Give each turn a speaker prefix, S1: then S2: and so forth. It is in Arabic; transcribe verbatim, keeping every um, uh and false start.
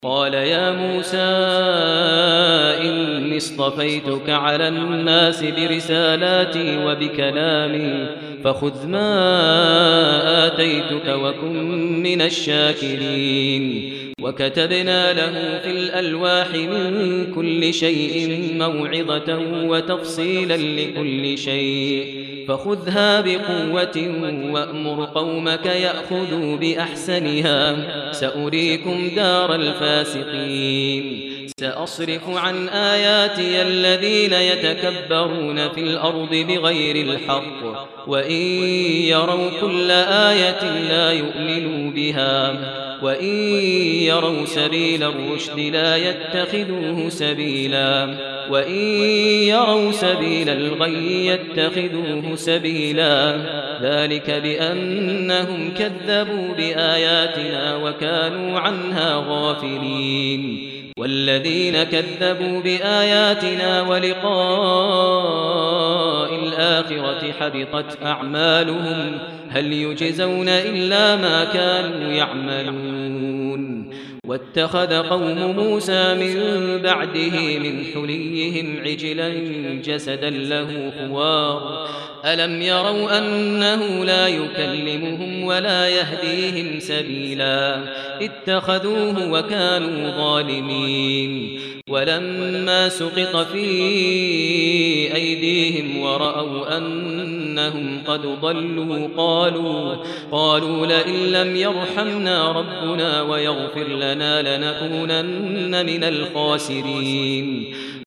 S1: قال يا موسى إني اصطفيتك على الناس برسالاتي وبكلامي فخذ ما آتيتك وكن من الشاكرين وكتبنا له في الألواح من كل شيء موعظة وتفصيلا لكل شيء فخذها بقوة وأمر قومك يأخذوا بأحسنها سأريكم دار الفاسقين سأصرف عن آياتي الذين يتكبرون في الأرض بغير الحق وإن يروا كل آية لا يؤمنوا بها وإن يروا سبيل الرشد لا يتخذوه سبيلا وإن يروا سبيل الغي يتخذوه سبيلا ذلك بأنهم كذبوا بآياتنا وكانوا عنها غافلين والذين كذبوا بآياتنا ولقاء الآخرة حبطت أعمالهم هل يجزون إلا ما كانوا يعملون واتخذ قوم موسى من بعده من حليهم عجلا جسدا له خوار ألم يروا أنه لا يكلمهم ولا يهديهم سبيلا اتخذوه وكانوا ظالمين ولما سقط في أيديهم ورأوا أنهم قد ضلوا قالوا, قالوا لئن لم يرحمنا ربنا ويغفر لنا لنكونن من الخاسرين